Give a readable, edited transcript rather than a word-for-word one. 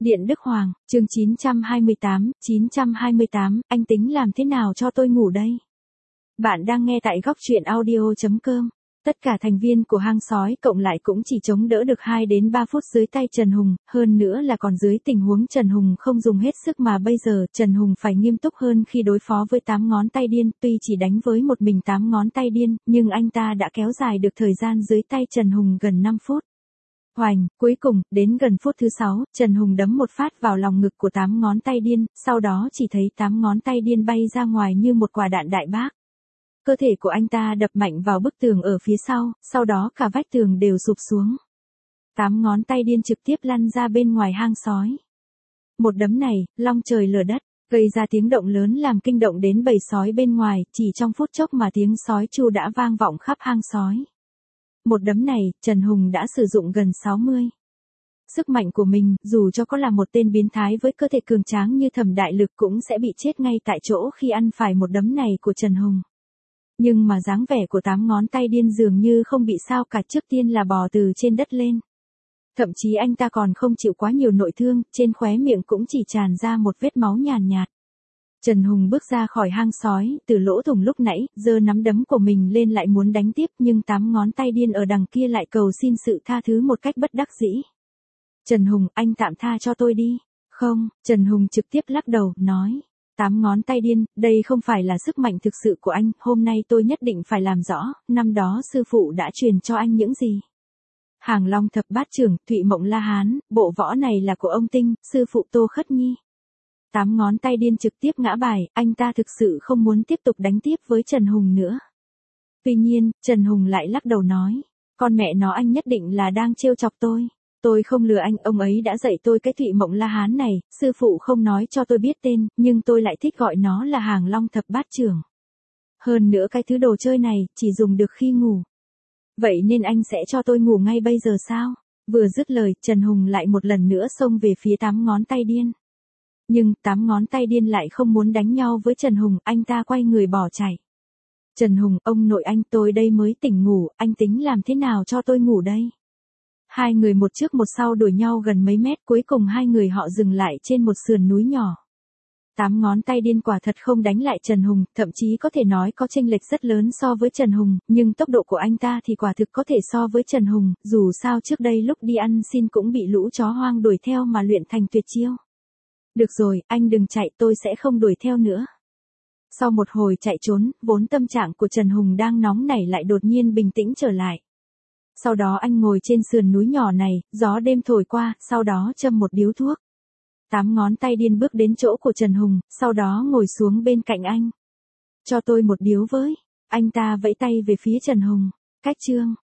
Điện Đức Hoàng, chương 928, anh tính làm thế nào cho tôi ngủ đây? Bạn đang nghe tại góc truyện audio.com. Tất cả thành viên của hang sói cộng lại cũng chỉ chống đỡ được 2 đến 3 phút dưới tay Trần Hùng, hơn nữa là còn dưới tình huống Trần Hùng không dùng hết sức mà bây giờ Trần Hùng phải nghiêm túc hơn khi đối phó với 8 ngón tay điên, tuy chỉ đánh với một mình 8 ngón tay điên, nhưng anh ta đã kéo dài được thời gian dưới tay Trần Hùng gần 5 phút. Hoành, cuối cùng, đến gần phút thứ 6, Trần Hùng đấm một phát vào lòng ngực của 8 ngón tay điên, sau đó chỉ thấy 8 ngón tay điên bay ra ngoài như một quả đạn đại bác. Cơ thể của anh ta đập mạnh vào bức tường ở phía sau đó cả vách tường đều sụp xuống. 8 ngón tay điên trực tiếp lăn ra bên ngoài hang sói. Một đấm này, long trời lở đất, gây ra tiếng động lớn làm kinh động đến bầy sói bên ngoài, chỉ trong phút chốc mà tiếng sói tru đã vang vọng khắp hang sói. Một đấm này, Trần Hùng đã sử dụng gần 60. Sức mạnh của mình, dù cho có là một tên biến thái với cơ thể cường tráng như Thẩm Đại Lực cũng sẽ bị chết ngay tại chỗ khi ăn phải một đấm này của Trần Hùng. Nhưng mà dáng vẻ của 8 ngón tay điên dường như không bị sao cả, trước tiên là bò từ trên đất lên. Thậm chí anh ta còn không chịu quá nhiều nội thương, trên khóe miệng cũng chỉ tràn ra một vết máu nhàn nhạt. Trần Hùng bước ra khỏi hang sói, từ lỗ thủng lúc nãy, giơ nắm đấm của mình lên lại muốn đánh tiếp, nhưng 8 ngón tay điên ở đằng kia lại cầu xin sự tha thứ một cách bất đắc dĩ. Trần Hùng, anh tạm tha cho tôi đi. Không, Trần Hùng trực tiếp lắc đầu, nói. 8 ngón tay điên, đây không phải là sức mạnh thực sự của anh, hôm nay tôi nhất định phải làm rõ, năm đó sư phụ đã truyền cho anh những gì. Hàng Long Thập Bát Trưởng, Thụy Mộng La Hán, bộ võ này là của ông Tinh, sư phụ Tô Khất Nhi. 8 ngón tay điên trực tiếp ngã bài, anh ta thực sự không muốn tiếp tục đánh tiếp với Trần Hùng nữa. Tuy nhiên, Trần Hùng lại lắc đầu nói, con mẹ nó, anh nhất định là đang trêu chọc tôi. Tôi không lừa anh, ông ấy đã dạy tôi cái Thụy Mộng La Hán này, sư phụ không nói cho tôi biết tên, nhưng tôi lại thích gọi nó là Hàng Long Thập Bát Trưởng. Hơn nữa cái thứ đồ chơi này, chỉ dùng được khi ngủ. Vậy nên anh sẽ cho tôi ngủ ngay bây giờ sao? Vừa dứt lời, Trần Hùng lại một lần nữa xông về phía 8 ngón tay điên. Nhưng 8 ngón tay điên lại không muốn đánh nhau với Trần Hùng, anh ta quay người bỏ chạy. Trần Hùng, ông nội anh, tôi đây mới tỉnh ngủ, anh tính làm thế nào cho tôi ngủ đây? Hai người một trước một sau đuổi nhau gần mấy mét, cuối cùng hai người họ dừng lại trên một sườn núi nhỏ. 8 ngón tay điên quả thật không đánh lại Trần Hùng, thậm chí có thể nói có chênh lệch rất lớn so với Trần Hùng, nhưng tốc độ của anh ta thì quả thực có thể so với Trần Hùng, dù sao trước đây lúc đi ăn xin cũng bị lũ chó hoang đuổi theo mà luyện thành tuyệt chiêu. Được rồi, anh đừng chạy, tôi sẽ không đuổi theo nữa. Sau một hồi chạy trốn, vốn tâm trạng của Trần Hùng đang nóng nảy lại đột nhiên bình tĩnh trở lại. Sau đó anh ngồi trên sườn núi nhỏ này, gió đêm thổi qua, sau đó châm một điếu thuốc. 8 ngón tay điên bước đến chỗ của Trần Hùng, sau đó ngồi xuống bên cạnh anh. Cho tôi một điếu với. Anh ta vẫy tay về phía Trần Hùng. Cách chương